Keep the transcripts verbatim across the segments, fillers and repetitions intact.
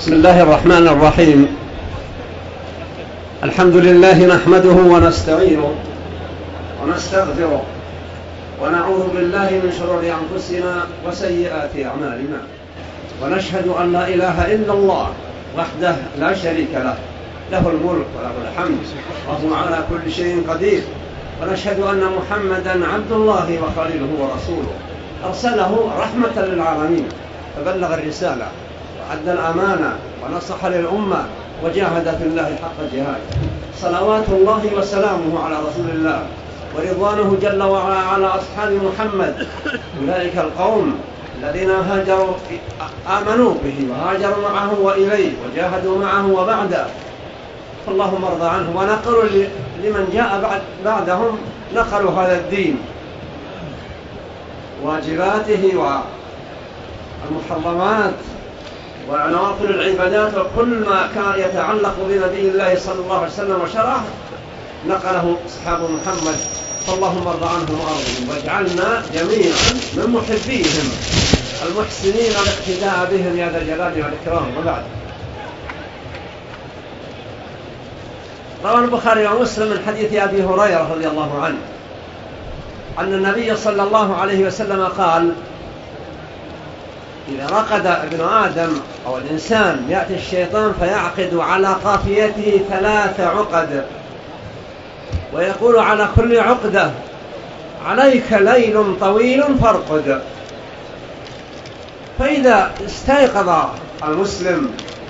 بسم الله الرحمن الرحيم. الحمد لله نحمده ونستعينه ونستغفره ونعوذ بالله من شرور أنفسنا وسيئات أعمالنا، ونشهد أن لا إله إلا الله وحده لا شريك له، له الملك وله الحمد وهو على كل شيء قدير، ونشهد أن محمدا عبد الله وخليله ورسوله، أرسله رحمة للعالمين، فبلغ الرسالة وأدى الأمانة ونصح للأمة وجاهد في الله حق جهاده، صلوات الله وسلامه على رسول الله ورضوانه جل وعلا على أصحاب محمد، أولئك القوم الذين هاجروا آمنوا به وهاجروا معه وإليه وجاهدوا معه وبعده، فاللهم ارضى عنهم، ونقلوا لمن جاء بعدهم نقلوا هذا الدين واجباته والمحرمات ونوافل العبادات وكل ما كان يتعلق بنبي الله صلى الله عليه وسلم وشرعه نقله أصحاب محمد، فاللهم ارضى عنهم وارضهم، واجعلنا جميعا من محبيهم المحسنين الاقتداء بهم يا ذا الجلال والإكرام. وبعد، روى البخاري ومسلم من حديث أبي هريرة رضي الله عنه أن النبي صلى الله عليه وسلم قال: إذا رقد ابن آدم أو الإنسان يأتي الشيطان فيعقد على قافيته ثلاث عقد، ويقول على كل عقدة: عليك ليل طويل فارقد. فإذا استيقظ المسلم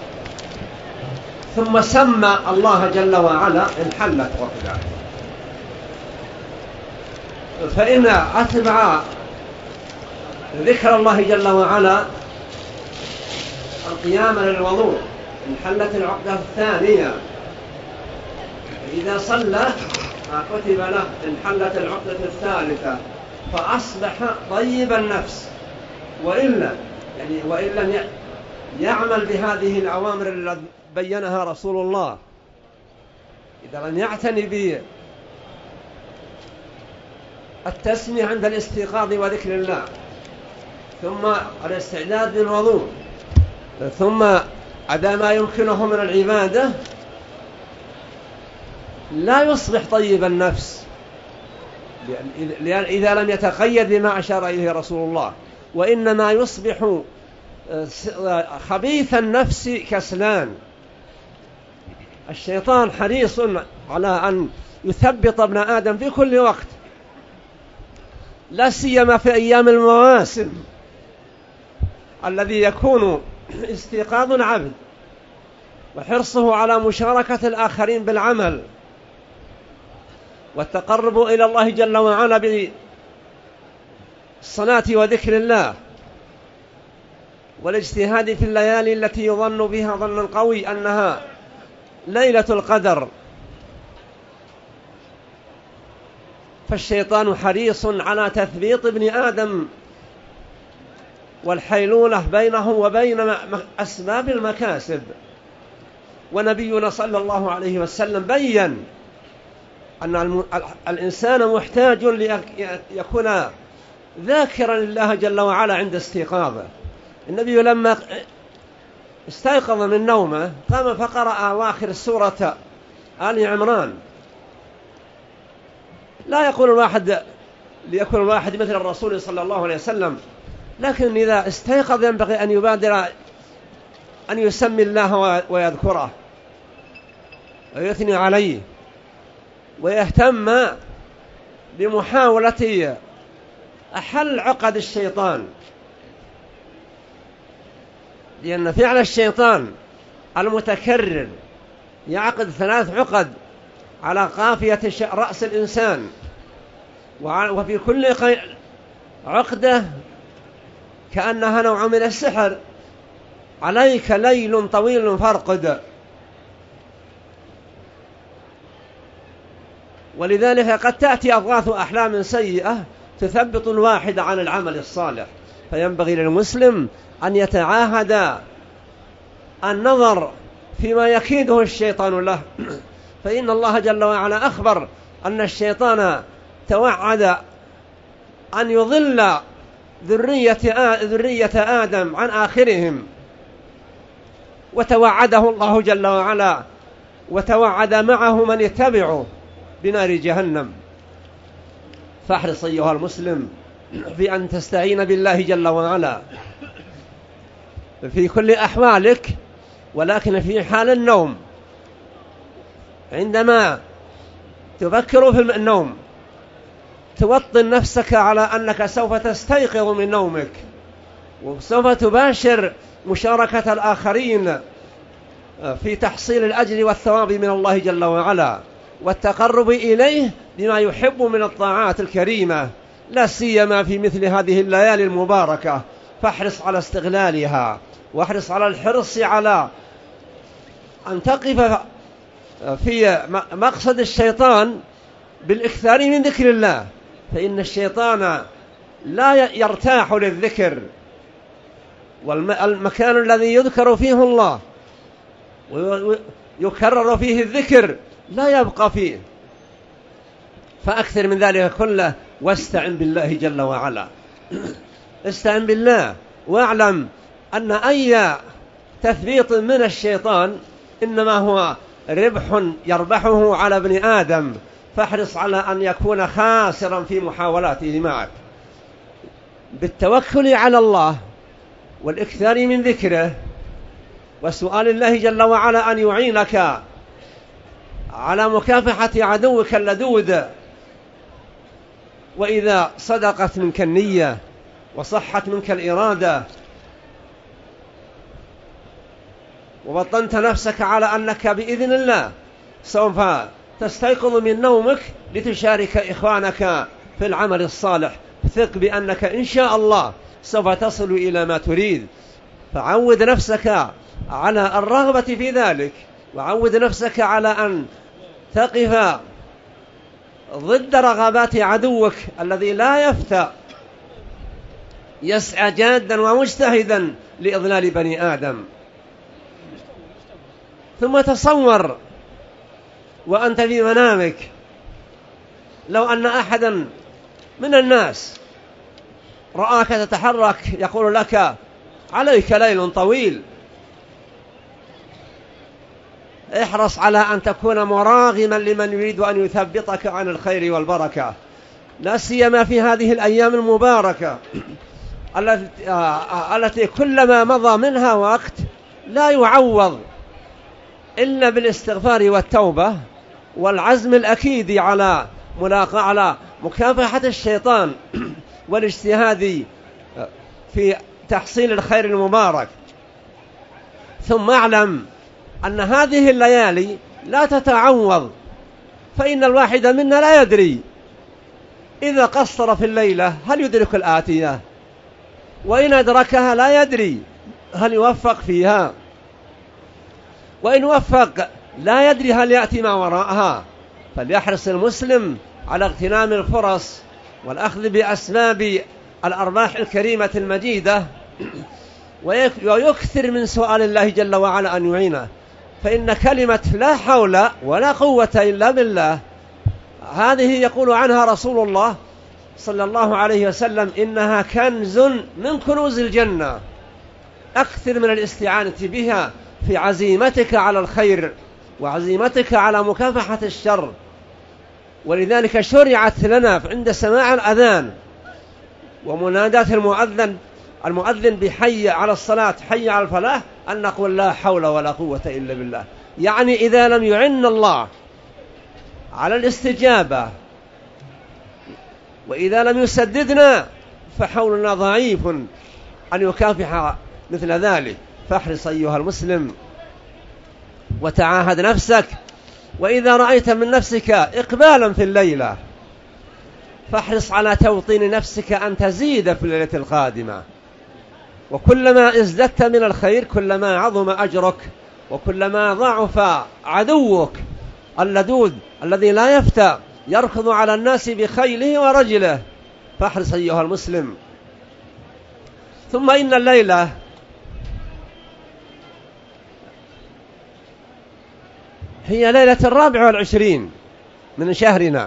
ثم سمى الله جل وعلا انحلت عقده، فإن أتبع ذكر الله جل وعلا القيام للوضوء انحلت العقدة الثانية، إذا صلى كتب له انحلت العقدة الثالثة، فأصبح طيب النفس. وإلا يعني وإن لم يعمل بهذه الأوامر التي بينها رسول الله، إذا لم يعتني بالتسمية عند الاستيقاظ وذكر الله، ثم الاستعداد للوضوء، ثم أداء ما يمكنه من العبادة، لا يصبح طيب النفس إذا لم يتقيد بما أشار إليه رسول الله، وإنما يصبح خبيث النفس كسلان. الشيطان حريص على أن يثبط ابن آدم في كل وقت، لا سيما في أيام المواسم الذي يكون استيقاظ العبد وحرصه على مشاركة الآخرين بالعمل والتقرب إلى الله جل وعلا بالصلاة وذكر الله والاجتهاد في الليالي التي يظن بها ظن قوي أنها ليلة القدر. فالشيطان حريص على تثبيط ابن آدم والحيلولة بينه وبين أسباب المكاسب، ونبينا صلى الله عليه وسلم بيّن أن الإنسان محتاج ليكون ذاكرا لله جل وعلا عند استيقاظه. النبي لما استيقظ من نومه قام فقرأ أواخر سورة آل عمران. لا يقول الواحد ليكون الواحد مثل الرسول صلى الله عليه وسلم، لكن إذا استيقظ ينبغي أن يبادر أن يسمي الله ويذكره ويثني عليه ويهتم بمحاولة أحل عقد الشيطان، لأن فعل الشيطان المتكرر يعقد ثلاث عقد على قافية رأس الإنسان، وفي كل عقدة كأنها نوع من السحر: عليك ليل طويل فارقد. ولذلك قد تأتي أضغاث أحلام سيئة تثبط الواحد عن العمل الصالح، فينبغي للمسلم أن يتعاهد النظر فيما يكيده الشيطان له، فإن الله جل وعلا أخبر أن الشيطان توعد أن يضل ذرية ذرية آدم عن آخرهم، وتوعده الله جل وعلا وتوعد معه من يتبعه بنار جهنم. فاحرص أيها المسلم في أن تستعين بالله جل وعلا في كل أحوالك، ولكن في حال النوم عندما تفكر في النوم توطن نفسك على أنك سوف تستيقظ من نومك وسوف تباشر مشاركة الآخرين في تحصيل الأجر والثواب من الله جل وعلا والتقرب إليه بما يحب من الطاعات الكريمة، لا سيما في مثل هذه الليالي المباركة. فاحرص على استغلالها، واحرص على الحرص على أن تقف في مقصد الشيطان بالإكثار من ذكر الله، فإن الشيطان لا يرتاح للذكر، والمكان الذي يذكر فيه الله ويكرر فيه الذكر لا يبقى فيه. فأكثر من ذلك كله واستعن بالله جل وعلا. استعن بالله واعلم أن أي تثبيط من الشيطان إنما هو ربح يربحه على ابن آدم، فاحرص على أن يكون خاسرا في محاولاته معك بالتوكل على الله والإكثار من ذكره وسؤال الله جل وعلا أن يعينك على مكافحة عدوك اللدود. وإذا صدقت منك النية وصحت منك الإرادة ووطنت نفسك على أنك بإذن الله سوف تستيقظ من نومك لتشارك إخوانك في العمل الصالح، ثق بأنك إن شاء الله سوف تصل إلى ما تريد. فعود نفسك على الرغبة في ذلك، وعود نفسك على أن تقف ضد رغبات عدوك الذي لا يفتى، يسعى جادا ومجتهدا لإضلال بني آدم. ثم تصور وأنت في منامك لو أن أحدا من الناس رآك تتحرك يقول لك عليك ليل طويل، احرص على أن تكون مراغما لمن يريد أن يثبطك عن الخير والبركة، لا سيما في هذه الأيام المباركة التي كلما مضى منها وقت لا يعوض إلا بالاستغفار والتوبة والعزم الأكيد على ملاقاة على مكافحة الشيطان والاجتهاد في تحصيل الخير المبارك. ثم اعلم أن هذه الليالي لا تتعوض، فإن الواحد منا لا يدري إذا قصر في الليلة هل يدرك الآتية، وإن أدركها لا يدري هل يوفق فيها، وإن وفق لا يدري هل يأتي ما وراءها. فليحرص المسلم على اغتنام الفرص والأخذ بأسباب الأرباح الكريمة المجيدة، ويكثر من سؤال الله جل وعلا أن يعينه، فإن كلمة لا حول ولا قوة إلا بالله هذه يقول عنها رسول الله صلى الله عليه وسلم إنها كنز من كنوز الجنة. أكثر من الاستعانة بها في عزيمتك على الخير وعزيمتك على مكافحة الشر. ولذلك شرعت لنا عند سماع الأذان ومنادات المؤذن المؤذن بحي على الصلاة حي على الفلاح أن نقول لا حول ولا قوة إلا بالله، يعني إذا لم يعن الله على الاستجابة وإذا لم يسددنا فحولنا ضعيف أن يكافح مثل ذلك. فاحرص أيها المسلم وتعاهد نفسك، وإذا رأيت من نفسك إقبالا في الليلة فاحرص على توطين نفسك أن تزيد في الليلة القادمة، وكلما ازددت من الخير كلما عظم أجرك، وكلما ضعف عدوك اللدود الذي لا يفتى يركض على الناس بخيله ورجله. فاحرص أيها المسلم. ثم إن الليلة هي ليلة الرابع والعشرين من شهرنا،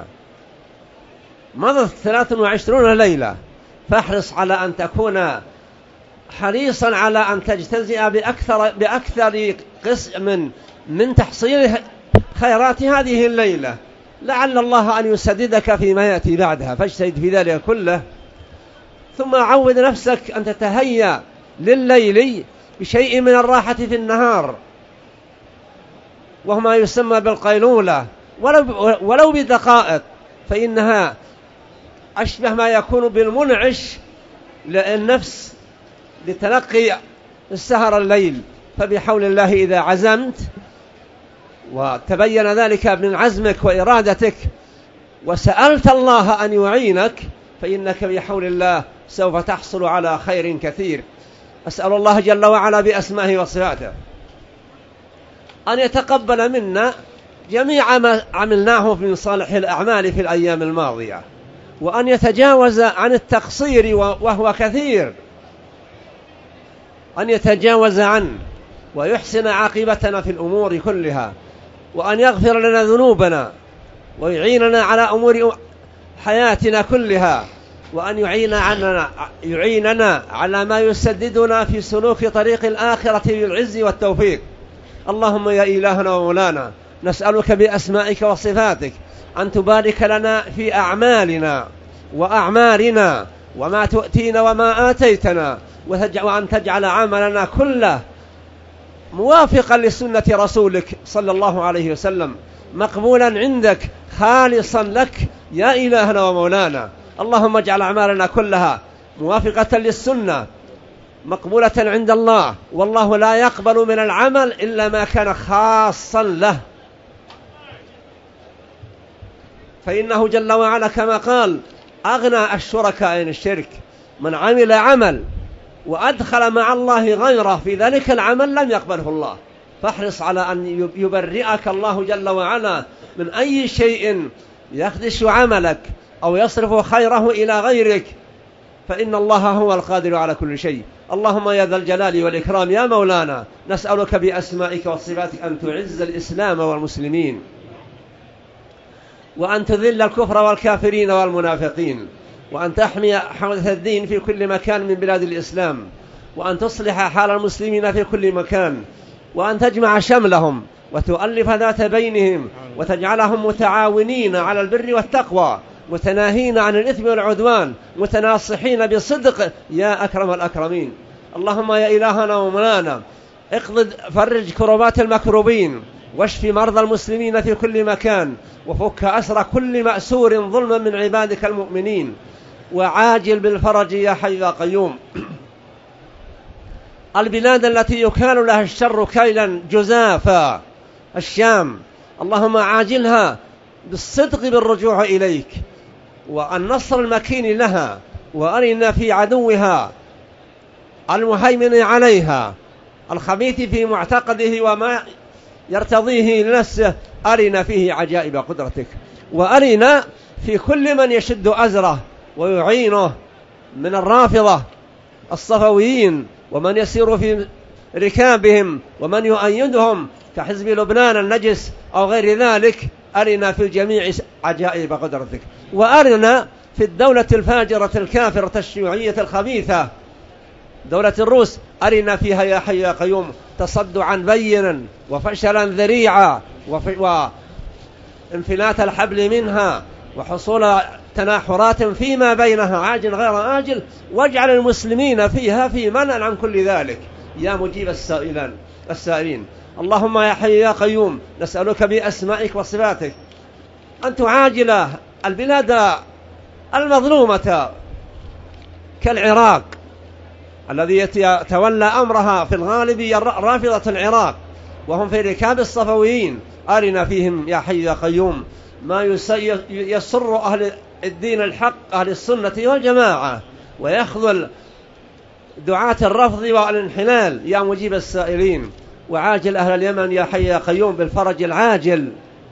مضت ثلاث وعشرون ليلة، فاحرص على أن تكون حريصا على أن تجتزئ بأكثر, بأكثر قسم من تحصيل خيرات هذه الليلة، لعل الله أن يسددك فيما يأتي بعدها، فاجتهد في ذلك كله. ثم عود نفسك أن تتهيأ لليل بشيء من الراحة في النهار، وهو ما يسمى بالقيلولة، ولو, ولو بدقائق، فإنها أشبه ما يكون بالمنعش للنفس لتلقي السهر الليل. فبحول الله إذا عزمت وتبين ذلك من عزمك وإرادتك وسألت الله أن يعينك، فإنك بحول الله سوف تحصل على خير كثير. أسأل الله جل وعلا بأسمائه وصفاته أن يتقبل منا جميع ما عملناه من صالح الأعمال في الأيام الماضية، وأن يتجاوز عن التقصير وهو كثير، أن يتجاوز عنه ويحسن عاقبتنا في الأمور كلها، وأن يغفر لنا ذنوبنا ويعيننا على أمور حياتنا كلها، وأن يعيننا, يعيننا على ما يسددنا في سلوك طريق الآخرة بالعز والتوفيق. اللهم يا إلهنا ومولانا، نسألك بأسمائك وصفاتك أن تبارك لنا في أعمالنا وأعمارنا وما تؤتينا وما آتيتنا، وأن تجعل عملنا كله موافقا لسنة رسولك صلى الله عليه وسلم، مقبولا عندك خالصا لك يا إلهنا ومولانا. اللهم اجعل أعمالنا كلها موافقة للسنة مقبولة عند الله، والله لا يقبل من العمل إلا ما كان خاصا له، فإنه جل وعلا كما قال أغنى الشركاء عن الشرك، من عمل عمل وأدخل مع الله غيره في ذلك العمل لم يقبله الله. فاحرص على أن يبرئك الله جل وعلا من أي شيء يخدش عملك أو يصرف خيره إلى غيرك، فإن الله هو القادر على كل شيء. اللهم يا ذا الجلال والإكرام يا مولانا، نسألك بأسمائك وصفاتك أن تعز الإسلام والمسلمين، وأن تذل الكفر والكافرين والمنافقين، وأن تحمي حوزة الدين في كل مكان من بلاد الإسلام، وأن تصلح حال المسلمين في كل مكان، وأن تجمع شملهم وتؤلف ذات بينهم، وتجعلهم متعاونين على البر والتقوى، متناهين عن الإثم والعدوان، متناصحين بصدق يا أكرم الأكرمين. اللهم يا إلهنا ومولانا، اقض فرج كربات المكروبين، واشف مرضى المسلمين في كل مكان، وفك أسر كل مأسور ظلما من عبادك المؤمنين، وعاجل بالفرج يا حي يا قيوم. البلاد التي يكال لها الشر كيلا جزافا، الشام، اللهم عاجلها بالصدق بالرجوع إليك، والنصر المكين لها، وأرنا في عدوها المهيمن عليها الخبيث في معتقده وما يرتضيه لنفسه، أرنا فيه عجائب قدرتك، وأرنا في كل من يشد أزره ويعينه من الرافضة الصفويين، ومن يسير في ركابهم، ومن يؤيدهم كحزب لبنان النجس أو غير ذلك. أرنا في الجميع عجائب قدرتك، وأرنا في الدولة الفاجرة الكافرة الشيوعية الخبيثة دولة الروس، أرنا فيها يا حي يا قيوم تصدعا بينا وفشلا ذريعا وانفلات الحبل منها وحصول تناحرات فيما بينها عاجل غير آجل، واجعل المسلمين فيها في منع عن كل ذلك يا مجيب السائلين السائلين. اللهم يا حي يا قيوم، نسألك بأسمائك وصفاتك أن تعاجل البلاد المظلومة كالعراق الذي يتولى أمرها في الغالب رافضة العراق، وهم في ركاب الصفويين. أرنا فيهم يا حي يا قيوم ما يسر أهل الدين الحق أهل السنة والجماعة، ويخذل دعاة الرفض والانحلال يا مجيب السائلين. وعاجل أهل اليمن يا حي يا قيوم بالفرج العاجل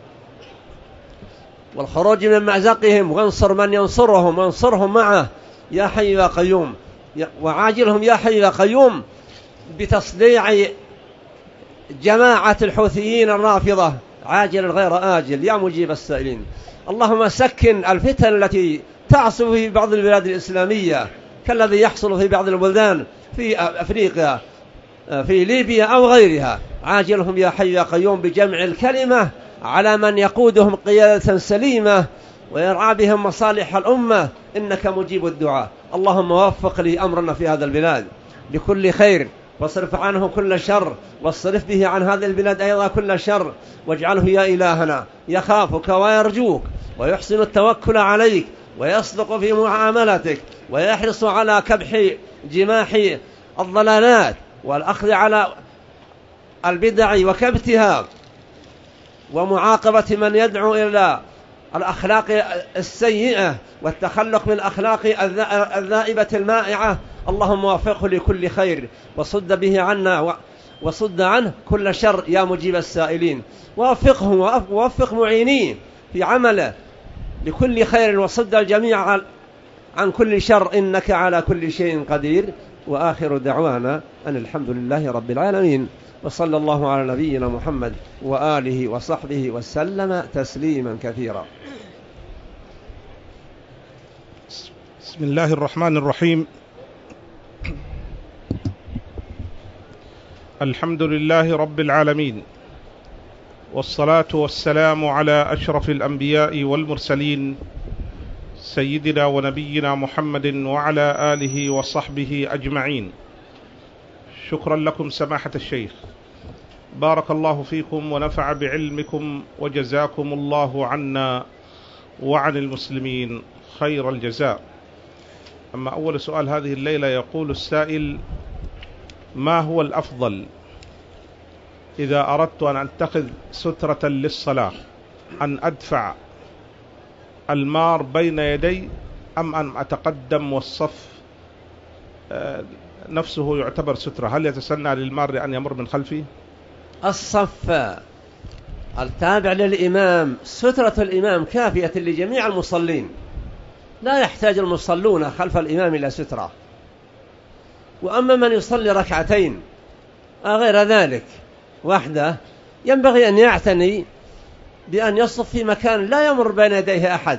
والخروج من مأزقهم، وانصر من ينصرهم وانصرهم معه يا حي يا قيوم. وعاجلهم يا حي يا قيوم بتصديع جماعة الحوثيين الرافضة عاجل غير آجل يا مجيب السائلين. اللهم سكن الفتن التي تعصف في بعض البلاد الإسلامية كالذي يحصل في بعض البلدان في أفريقيا في ليبيا أو غيرها. عاجلهم يا حي يا قيوم بجمع الكلمة على من يقودهم قيادة سليمة ويرعى بهم مصالح الأمة، إنك مجيب الدعاء. اللهم وفق لي أمرنا في هذا البلاد بكل خير، واصرف عنه كل شر، واصرف به عن هذه البلاد أيضا كل شر، واجعله يا إلهنا يخافك ويرجوك ويحسن التوكل عليك ويصدق في معاملتك ويحرص على كبح جماح الضلالات والأخذ على البدع وكبتها ومعاقبة من يدعو إلى الأخلاق السيئة والتخلق من الأخلاق الذائبة المائعة. اللهم وفقه لكل خير وصد به عنا وصد عنه كل شر يا مجيب السائلين. ووفقه ووفق معينيه في عمله لكل خير وصد الجميع عن كل شر، إنك على كل شيء قدير. وآخر دعوانا أن الحمد لله رب العالمين، وصلى الله على نبينا محمد وآله وصحبه وسلم تسليما كثيرا. بسم الله الرحمن الرحيم. الحمد لله رب العالمين، والصلاة والسلام على أشرف الأنبياء والمرسلين سيدنا ونبينا محمد وعلى آله وصحبه أجمعين. شكرا لكم سماحة الشيخ، بارك الله فيكم ونفع بعلمكم، وجزاكم الله عنا وعن المسلمين خير الجزاء. أما أول سؤال هذه الليلة، يقول السائل: ما هو الأفضل إذا أردت أن أتخذ سترة للصلاة، أن أدفع المار بين يدي أم أن أتقدم والصف نفسه يعتبر سترة؟ هل يتسنى للمار أن يمر من خلفي؟ الصف التابع للإمام، سترة الإمام كافية لجميع المصلين، لا يحتاج المصلون خلف الإمام إلى سترة. وأما من يصلي ركعتين غير ذلك وحده، ينبغي أن يعتني بأن يصف في مكان لا يمر بين يديه أحد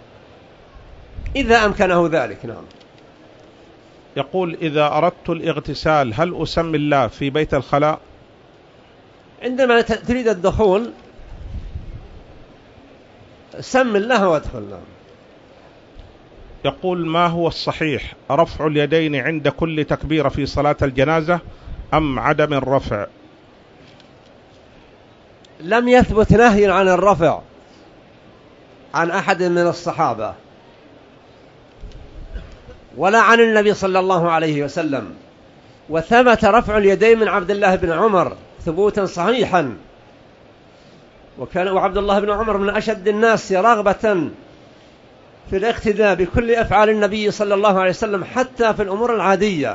إذا أمكنه ذلك. نعم. يقول: إذا أردت الاغتسال هل أسمي الله في بيت الخلاء؟ عندما تريد الدخول سم الله وادخل. نعم. يقول: ما هو الصحيح، رفع اليدين عند كل تكبيرة في صلاة الجنازة أم عدم الرفع؟ لم يثبت نهي عن الرفع عن أحد من الصحابة ولا عن النبي صلى الله عليه وسلم، وثبت رفع اليدين من عبد الله بن عمر ثبوتا صحيحا، وكان عبد الله بن عمر من أشد الناس رغبة في الاقتداء بكل أفعال النبي صلى الله عليه وسلم حتى في الأمور العادية.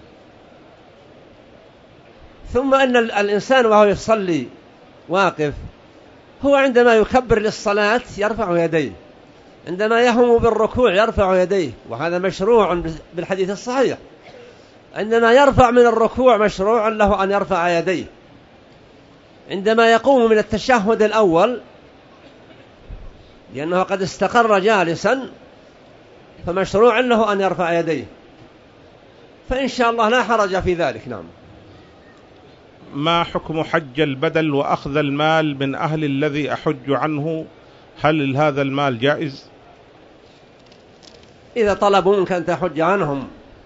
ثم أن الإنسان وهو يصلي واقف هو عندما يكبر للصلاة يرفع يديه، عندما يهم بالركوع يرفع يديه، وهذا مشروع بالحديث الصحيح. عندما يرفع من الركوع مشروع له أن يرفع يديه، عندما يقوم من التشهد الأول لأنه قد استقر جالسا فمشروع له أن يرفع يديه، فإن شاء الله لا حرج في ذلك. نعم. ما حكم حج البدل وأخذ المال من أهل الذي أحج عنه؟ هل هذا المال جائز؟ إذا طلبوا منك أن تحج عنهم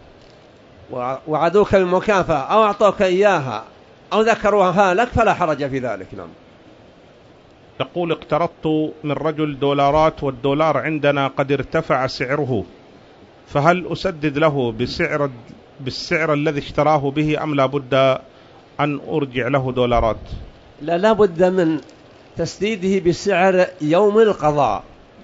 وعدوك المكافأة أو أعطوك إياها أو ذكروها لك فلا حرج في ذلك. نعم. يقول: اقترضت من رجل دولارات والدولار عندنا قد ارتفع سعره، فهل أسدد له بسعر بالسعر الذي اشتراه به أم لا بد أن أرجع له دولارات؟ لا لا بد من تسديده بسعر يوم القضاء،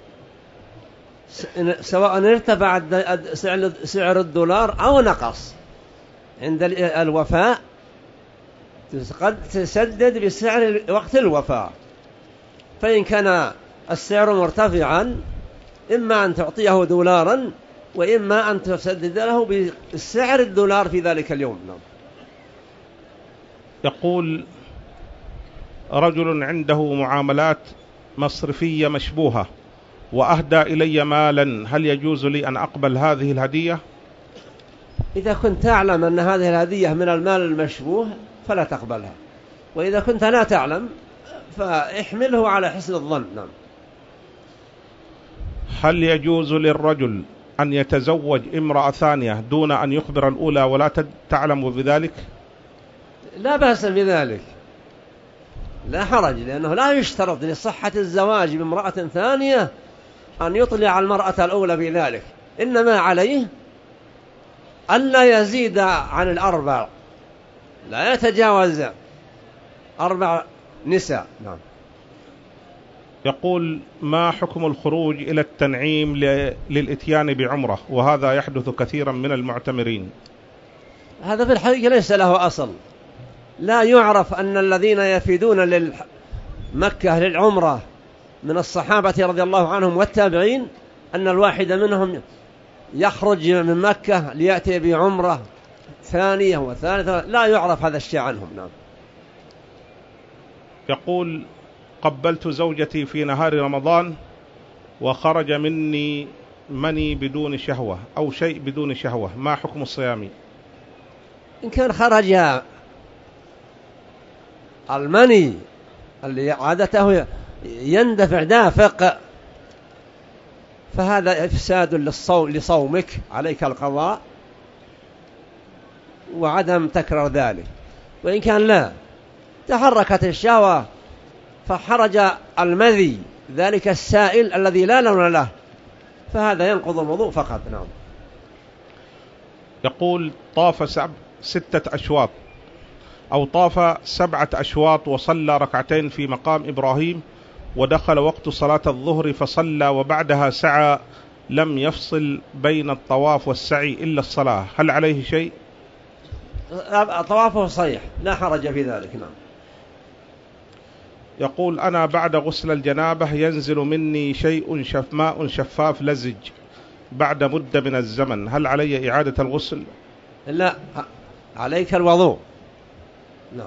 سواء ارتفع سعر الدولار أو نقص. عند الوفاء قد تسدد بسعر وقت الوفاء، فإن كان السعر مرتفعا إما أن تعطيه دولارا وإما أن تسدد له بسعر الدولار في ذلك اليوم. نعم. يقول: رجل عنده معاملات مصرفية مشبوهة وأهدى إلي مالا، هل يجوز لي أن أقبل هذه الهدية؟ إذا كنت تعلم أن هذه الهدية من المال المشبوه فلا تقبلها، وإذا كنت لا تعلم فاحمله على حسن الظن. نعم. هل يجوز للرجل أن يتزوج امرأة ثانية دون أن يخبر الأولى ولا تعلم بذلك؟ لا بأس بذلك، لا حرج، لأنه لا يشترط لصحة الزواج بامرأة ثانية أن يطلع المرأة الأولى بذلك، إنما عليه ألا يزيد عن الأربع، لا يتجاوز أربع نساء. نعم. يقول: ما حكم الخروج إلى التنعيم للإتيان بعمرة وهذا يحدث كثيرا من المعتمرين؟ هذا في الحقيقة ليس له أصل، لا يعرف أن الذين يفيدون لمكة للعمرة من الصحابة رضي الله عنهم والتابعين أن الواحد منهم يخرج من مكة ليأتي بعمرة ثانية وثالثة، لا يعرف هذا الشيء عنهم. نعم. يقول: قبلت زوجتي في نهار رمضان وخرج مني مني بدون شهوة أو شيء بدون شهوة، ما حكم الصيام؟ إن كان خرج المني اللي عادته يندفع دافق فهذا إفساد للصوم لصومك، عليك القضاء وعدم تكرار ذلك. وإن كان لا تحركت الشهوة فحرج المذي ذلك السائل الذي لا لون له فهذا ينقض الوضوء فقط. نعم. يقول: طاف سب ستة أشواط أو طاف سبعة أشواط وصلى ركعتين في مقام إبراهيم ودخل وقت صلاة الظهر فصلى وبعدها سعى، لم يفصل بين الطواف والسعي إلا الصلاة، هل عليه شيء؟ طوافه صحيح، لا حرج في ذلك. نعم. يقول: أنا بعد غسل الجنابة ينزل مني شيء شف ماء شفاف لزج بعد مدة من الزمن، هل علي إعادة الغسل؟ لا، عليك الوضوء. نعم.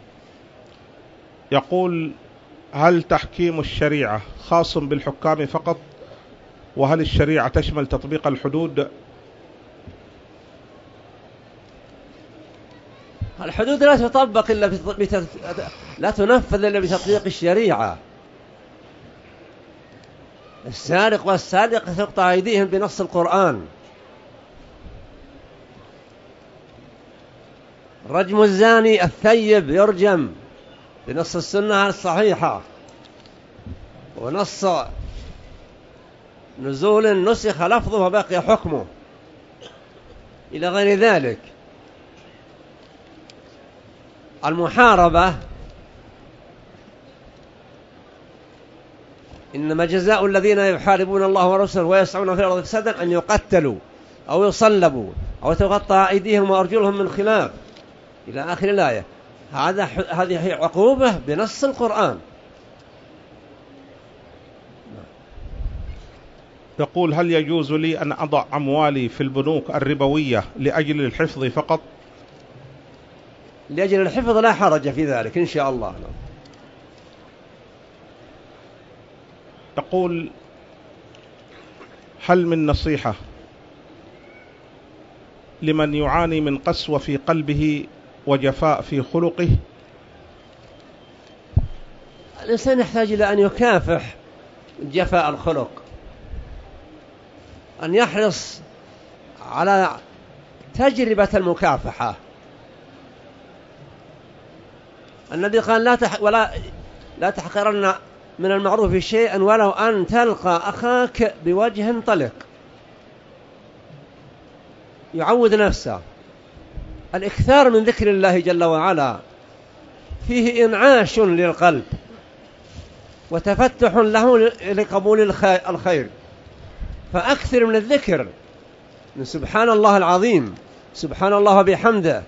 يقول: هل تحكيم الشريعة خاص بالحكام فقط، وهل الشريعة تشمل تطبيق الحدود؟ الحدود لا تطبق إلا بتط... لا تنفذ إلا بتطبيق الشريعة. السارق والسارقة تقطع أيديهم بنص القرآن، رجم الزاني الثيب يرجم بنص السنة الصحيحة، ونص نزول نسخ لفظه وبقي حكمه إلى غير ذلك. المحاربة إنما جزاء الذين يحاربون الله ورسوله ويسعون في الأرض فسادا أن يقتلوا أو يصلبوا أو تقطع أيديهم وأرجلهم من خلاف إلى آخر الآية. هذا هذه عقوبة بنص القرآن. يقول: هل يجوز لي أن أضع أموالي في البنوك الربوية لأجل الحفظ فقط؟ لأجل الحفظ لا حرج في ذلك إن شاء الله. يقول: هل من نصيحة لمن يعاني من قسوة في قلبه وجفاء في خلقه؟ الإنسان يحتاج إلى أن يكافح جفاء الخلق، أن يحرص على تجربة المكافحة. النبي قال: لا تح ولا لا تحقرن من المعروف شيئا ولو أن تلقى أخاك بوجه طلق. يعود نفسه. الإكثار من ذكر الله جل وعلا فيه إنعاش للقلب وتفتح له لقبول الخير، فأكثر من الذكر من سبحان الله العظيم، سبحان الله بحمده،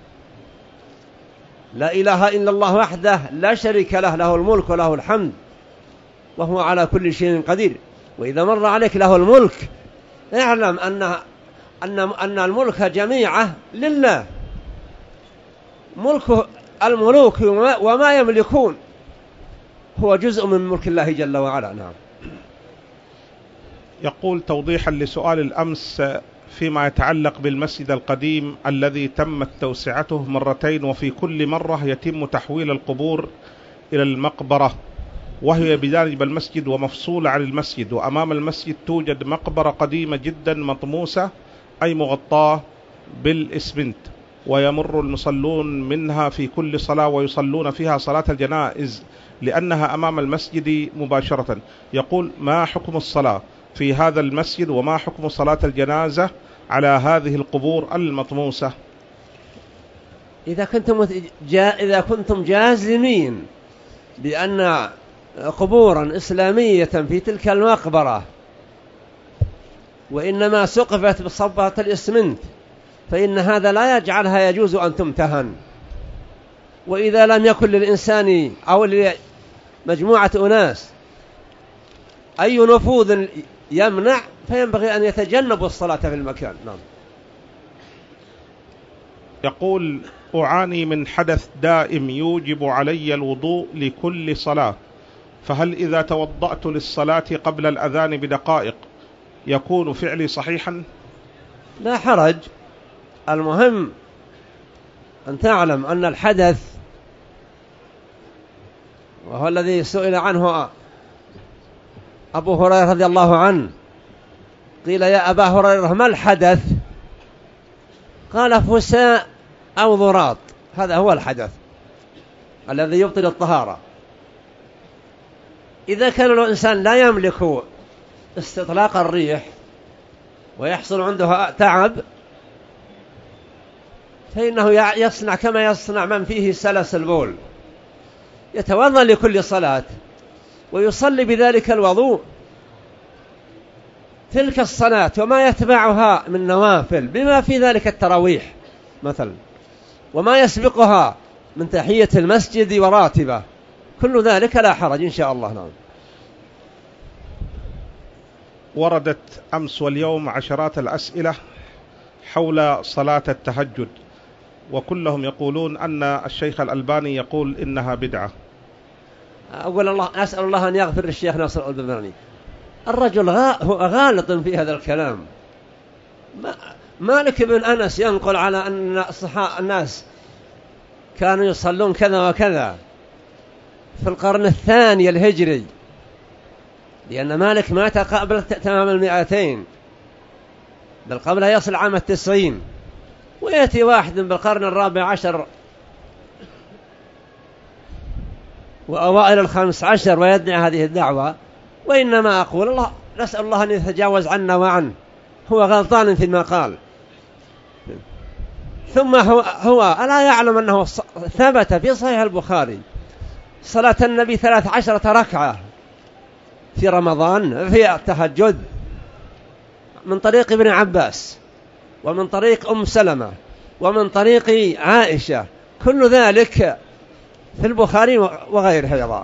لا إله إلا الله وحده لا شريك له، له الملك وله الحمد وهو على كل شيء قدير. وإذا مر عليك له الملك اعلم أن أن أن الملك جميعه لله، ملك الملوك وما يملكون هو جزء من ملك الله جل وعلا. نعم. يقول: توضيحا لسؤال الأمس فيما يتعلق بالمسجد القديم الذي تمت توسعته مرتين، وفي كل مرة يتم تحويل القبور إلى المقبرة، وهي بجانب المسجد ومفصولة عن المسجد، وأمام المسجد توجد مقبرة قديمة جدا مطموسة أي مغطاة بالإسمنت، ويمر المصلون منها في كل صلاة ويصلون فيها صلاة الجنائز لأنها أمام المسجد مباشرة. يقول: ما حكم الصلاة في هذا المسجد وما حكم صلاة الجنازة على هذه القبور المطموسة؟ إذا كنتم جا... إذا كنتم جازمين بأن قبورا إسلامية في تلك المقبرة وإنما سقفت بصبة الإسمنت، فإن هذا لا يجعلها يجوز أن تمتهن. وإذا لم يكن للإنسان أو لمجموعة أناس أي نفوذ يمنع، فينبغي أن يتجنبوا الصلاة في المكان. نعم. يقول: أعاني من حدث دائم يوجب علي الوضوء لكل صلاة، فهل إذا توضأت للصلاة قبل الأذان بدقائق يكون فعلي صحيحا؟ لا حرج، المهم أن تعلم أن الحدث، وهو الذي سئل عنه أبو هريرة رضي الله عنه، قيل: يا أبا هريرة ما الحدث؟ قال: فساء أو ضراط، هذا هو الحدث الذي يبطل الطهارة. إذا كان الإنسان لا يملك استطلاق الريح ويحصل عنده تعب، فإنه يصنع كما يصنع من فيه سلس البول، يتوضأ لكل صلاة ويصلي بذلك الوضوء تلك الصلاة وما يتبعها من نوافل، بما في ذلك التراويح مثلا، وما يسبقها من تحية المسجد وراتبة، كل ذلك لا حرج إن شاء الله. نعم. وردت أمس واليوم عشرات الأسئلة حول صلاة التهجد، وكلهم يقولون أن الشيخ الألباني يقول إنها بدعة. أقول الله أسأل الله أن يغفر للشيخ ناصر الألباني. الرجل غالط في هذا الكلام. مالك بن أنس ينقل على أن الناس كانوا يصلون كذا وكذا في القرن الثاني الهجري، لأن مالك مات قبل تمام المئتين، بل قبل يصل عام التسعين، ويأتي واحد بالقرن الرابع عشر وأوائل الخامس عشر ويدعي هذه الدعوة. وإنما أقول الله نسأل الله أن يتجاوز عنا وعنه، هو غلطان فيما قال. ثم هو, هو ألا يعلم أنه ثبت في صحيح البخاري صلاة النبي ثلاث عشرة ركعة في رمضان في التهجد من طريق ابن عباس ومن طريق أم سلمة ومن طريق عائشة، كل ذلك في البخاري وغيره أيضا.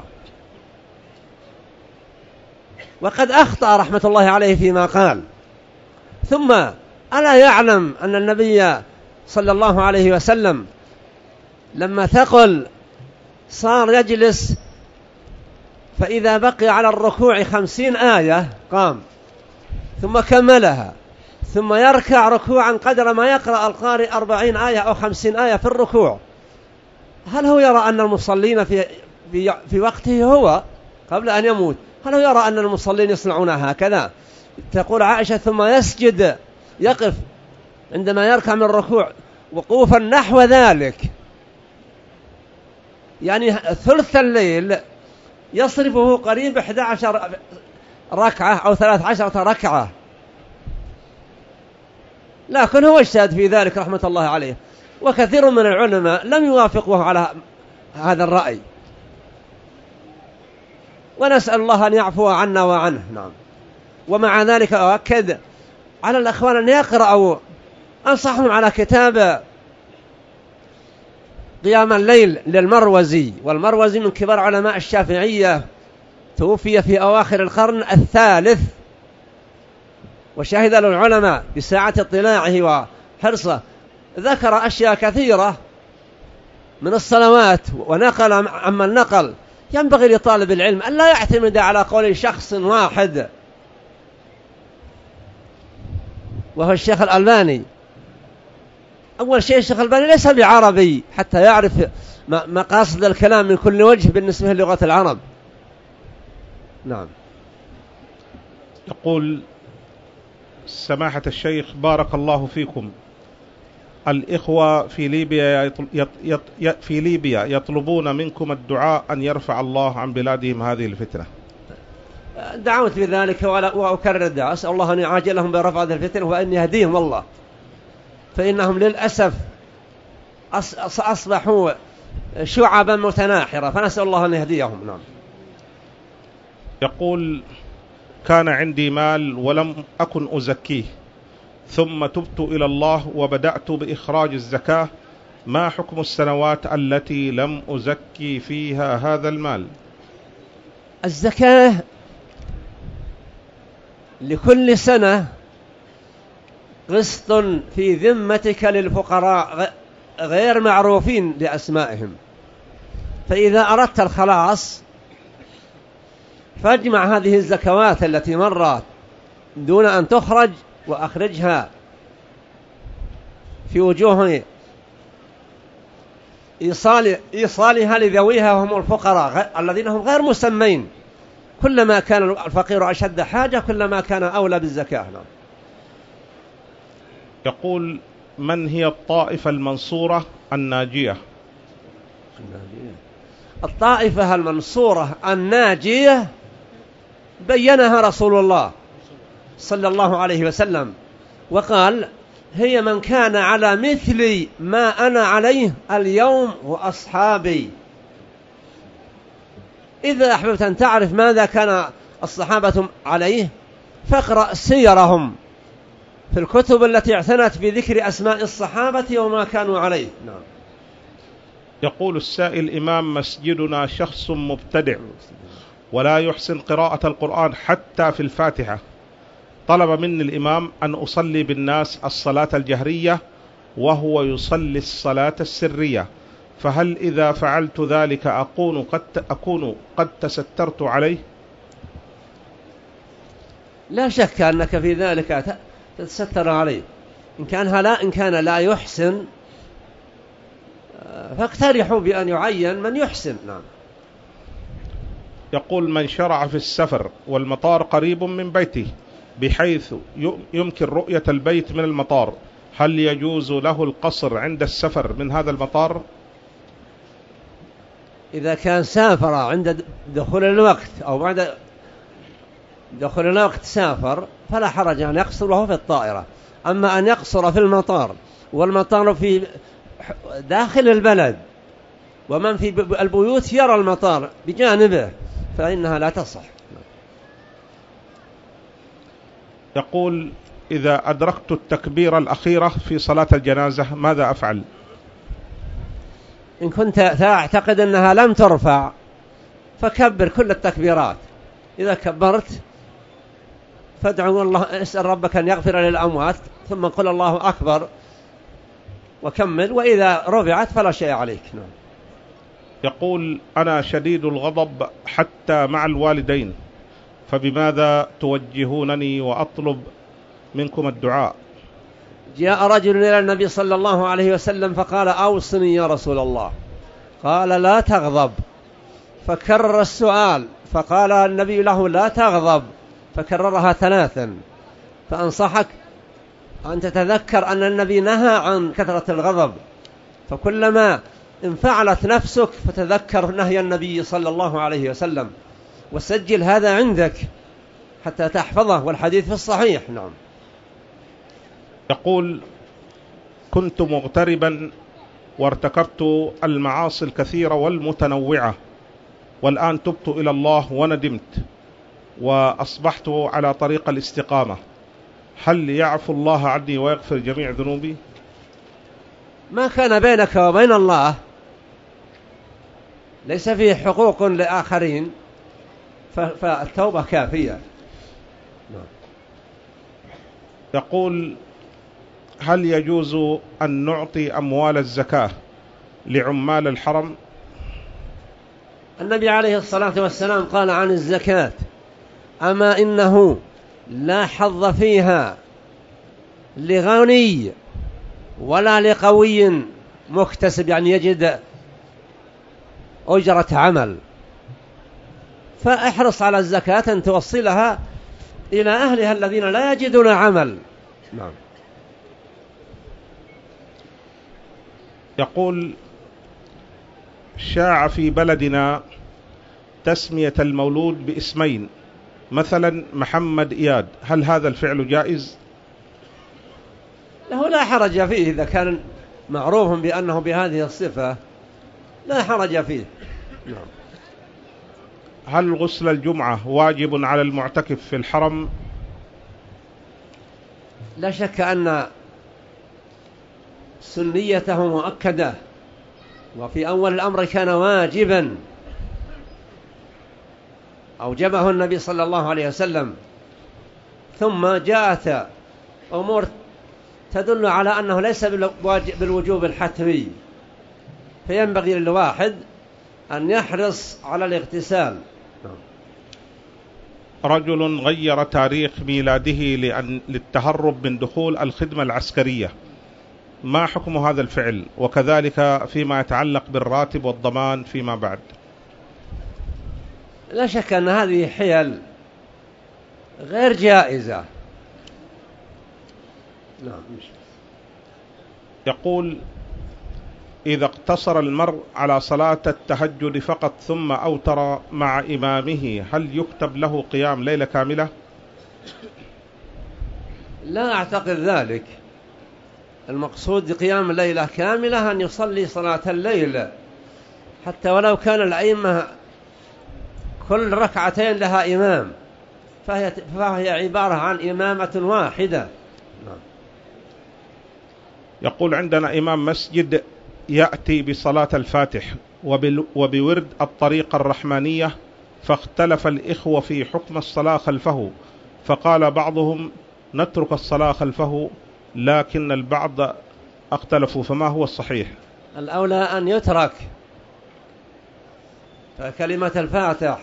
وقد أخطأ رحمة الله عليه فيما قال. ثم ألا يعلم أن النبي صلى الله عليه وسلم لما ثقل صار يجلس، فإذا بقي على الركوع خمسين آية قام ثم كملها، ثم يركع ركوعا قدر ما يقرأ القارئ أربعين آية أو خمسين آية في الركوع. هل هو يرى أن المصلين في, في, في وقته هو قبل أن يموت، هل هو يرى أن المصلين يصنعون هكذا؟ تقول عائشة: ثم يسجد، يقف عندما يركع من الركوع وقوفا نحو ذلك، يعني ثلث الليل يصرفه قريب إحدى عشرة ركعة أو ثلاث عشرة ركعة. لكن هو اجتهد في ذلك رحمة الله عليه، وكثير من العلماء لم يوافقوه على هذا الرأي، ونسأل الله أن يعفو عنا وعنه. نعم. ومع ذلك أؤكد على الأخوان أن يقرأوا، أنصحهم على كتاب قيام الليل للمروزي، والمروزي من كبار علماء الشافعية، توفي في أواخر القرن الثالث، وشهد له العلماء بساعة اطلاعه وحرصه، ذكر أشياء كثيرة من الصلوات ونقل عما النقل. ينبغي لطالب العلم أن لا يعتمد على قول شخص واحد. وهو الشيخ الألباني. أول شيء الشيخ الألباني ليس بعربي حتى يعرف مقاصد الكلام من كل وجه بالنسبة للغة العرب. نعم. يقول سماحة الشيخ بارك الله فيكم، الإخوة في ليبيا يطل... يط... يط... في ليبيا يطلبون منكم الدعاء أن يرفع الله عن بلادهم هذه الفتنة. دعوت بذلك وأكرر الدعاء، أسأل الله أن يعاجلهم برفع هذه الفتنة وأن يهديهم الله، فإنهم للأسف أصبحوا شعبا متناحرة، فنسأل الله أن يهديهم. نعم. يقول كان عندي مال ولم أكن أزكيه، ثم تبت إلى الله وبدأت بإخراج الزكاة، ما حكم السنوات التي لم أزكي فيها هذا المال؟ الزكاة لكل سنة قسط في ذمتك للفقراء غير معروفين لأسمائهم، فإذا أردت الخلاص فاجمع هذه الزكوات التي مرت دون أن تخرج وأخرجها في وجوه إيصال إيصالها لذويها وهم الفقراء الذين هم غير مسمين. كلما كان الفقير أشد حاجة كلما كان أولى بالزكاة. يقول من هي الطائفة المنصورة الناجية؟ الطائفة المنصورة الناجية بينها رسول الله صلى الله عليه وسلم وقال هي من كان على مثل ما أنا عليه اليوم وأصحابي. إذا أحببت أن تعرف ماذا كان الصحابة عليه فاقرأ سيرهم في الكتب التي اعتنت بذكر أسماء الصحابة وما كانوا عليه. نعم. يقول السائل إمام مسجدنا شخص مبتدع ولا يحسن قراءة القرآن حتى في الفاتحة، طلب مني الإمام أن أصلي بالناس الصلاة الجهرية وهو يصلي الصلاة السرية، فهل إذا فعلت ذلك أكون قد, أكون قد تسترت عليه؟ لا شك أنك في ذلك تتستر عليه، إن كان لا إن كان لا يحسن فاقترحوا بأن يعين من يحسن. نعم. يقول من شرع في السفر والمطار قريب من بيته بحيث يمكن رؤية البيت من المطار، هل يجوز له القصر عند السفر من هذا المطار؟ إذا كان سافر عند دخول الوقت أو بعد دخول الوقت سافر فلا حرج أن يقصر له في الطائرة، أما أن يقصر في المطار والمطار في داخل البلد ومن في البيوت يرى المطار بجانبه فإنها لا تصح. يقول إذا أدركت التكبيرة الأخيرة في صلاة الجنازة ماذا أفعل؟ إن كنت تعتقد أنها لم ترفع فكبر كل التكبيرات، إذا كبرت فادعوا الله، اسأل ربك أن يغفر للأموات ثم قل الله أكبر وكمل، وإذا رفعت فلا شيء عليك. نعم. يقول أنا شديد الغضب حتى مع الوالدين، فبماذا توجهونني وأطلب منكم الدعاء؟ جاء رجل إلى النبي صلى الله عليه وسلم فقال أوصني يا رسول الله، قال لا تغضب، فكرر السؤال فقال النبي له لا تغضب، فكررها ثلاثا، فأنصحك أن تتذكر أن النبي نهى عن كثرة الغضب، فكلما انفعلت نفسك فتذكر نهي النبي صلى الله عليه وسلم وسجل هذا عندك حتى تحفظه، والحديث في الصحيح. نعم. يقول كنت مغتربا وارتكبت المعاصي الكثيرة والمتنوعة، والآن تبت إلى الله وندمت وأصبحت على طريق الاستقامة، هل يعفو الله عني ويغفر جميع ذنوبي؟ ما كان بينك وبين الله ليس فيه حقوق لآخرين فالتوبة كافية. يقول هل يجوز أن نعطي أموال الزكاة لعمال الحرم؟ النبي عليه الصلاة والسلام قال عن الزكاة أما إنه لا حظ فيها لغني ولا لقوي مكتسب، يعني يجد أجرة عمل، فاحرص على الزكاة أن توصلها إلى أهلها الذين لا يجدون عمل. نعم. يقول: شاع في بلدنا تسمية المولود باسمين، مثلا محمد إياد، هل هذا الفعل جائز؟ له لا حرج فيه إذا كان معروف بأنه بهذه الصفة، لا حرج فيه. نعم. هل غسل الجمعة واجب على المعتكف في الحرم؟ لا شك أن سنيته مؤكدة، وفي أول الأمر كان واجبا أوجبه النبي صلى الله عليه وسلم، ثم جاءت أمور تدل على أنه ليس بالوجوب الحتمي، فينبغي للواحد أن يحرص على الاغتسال. رجل غير تاريخ ميلاده لأن للتهرب من دخول الخدمة العسكرية، ما حكم هذا الفعل؟ وكذلك فيما يتعلق بالراتب والضمان فيما بعد. لا شك أن هذه حيل غير جائزة. نعم. يقول: إذا اقتصر المرء على صلاة التهجد فقط ثم أوتر مع إمامه، هل يكتب له قيام ليلة كاملة؟ لا أعتقد ذلك. المقصود قيام ليلة كاملة أن يصلي صلاة الليل، حتى ولو كان الأئمة كل ركعتين لها إمام، فهي, فهي عبارة عن إمامة واحدة. يقول: عندنا إمام مسجد يأتي بصلاة الفاتح وبورد الطريقة الرحمانية، فاختلف الإخوة في حكم الصلاة خلفه، فقال بعضهم نترك الصلاة خلفه، لكن البعض اختلفوا، فما هو الصحيح؟ الأولى أن يترك، فكلمة الفاتح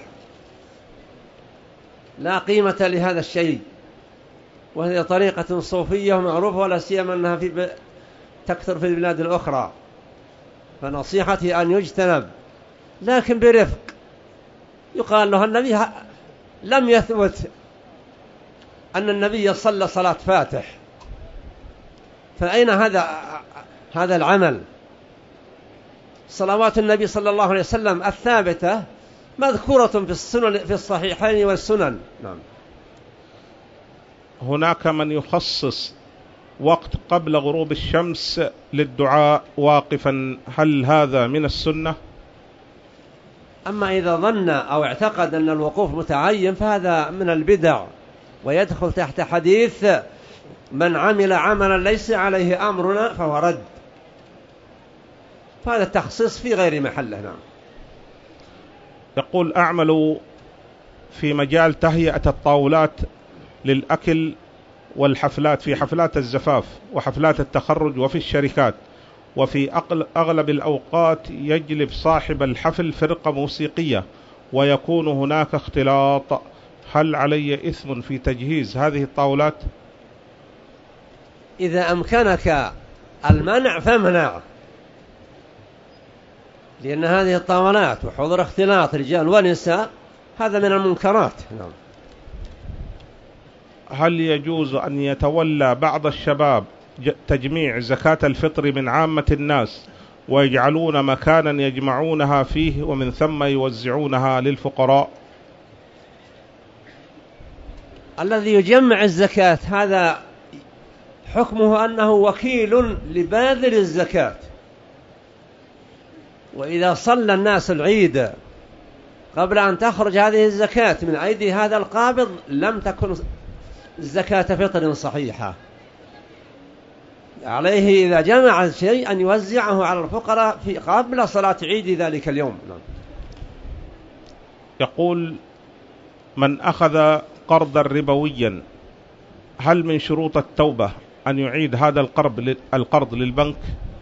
لا قيمة لهذا الشيء، وهي طريقة صوفية معروفة، ولا سيما أنها في ب... تكثر في البلاد الأخرى، فنصيحتي أن يجتنب، لكن برفق. يقال له النبي لم يثبت أن النبي صلى صلاة فاتح، فأين هذا هذا العمل؟ صلوات النبي صلى الله عليه وسلم الثابتة مذكورة في السنن في الصحيحين والسنن. نعم. هناك من يخصص وقت قبل غروب الشمس للدعاء واقفا، هل هذا من السنة؟ أما إذا ظن أو اعتقد أن الوقوف متعين فهذا من البدع، ويدخل تحت حديث من عمل عملا ليس عليه أمرنا فهو رد، فهذا التخصيص في غير محله. نعم. يقول: أعمل في مجال تهيئة الطاولات للأكل والحفلات، في حفلات الزفاف وحفلات التخرج وفي الشركات، وفي أغلب الأوقات يجلب صاحب الحفل فرقة موسيقية ويكون هناك اختلاط، هل علي إثم في تجهيز هذه الطاولات؟ إذا أمكنك المنع فامنع، لأن هذه الطاولات وحضور اختلاط رجال ونساء هذا من المنكرات. نعم. هل يجوز أن يتولى بعض الشباب تجميع زكاة الفطر من عامة الناس ويجعلون مكانا يجمعونها فيه ومن ثم يوزعونها للفقراء؟ الذي يجمع الزكاة هذا حكمه أنه وكيل لباذل الزكاة، وإذا صلى الناس العيد قبل أن تخرج هذه الزكاة من أيدي هذا القابض لم تكن الزكاة فطر صحيحة، عليه إذا جمع شيء أن يوزعه على الفقراء في قبل صلاة عيد ذلك اليوم. يقول: من أخذ قرضا ربويا هل من شروط التوبة أن يعيد هذا القرض القرض للبنك؟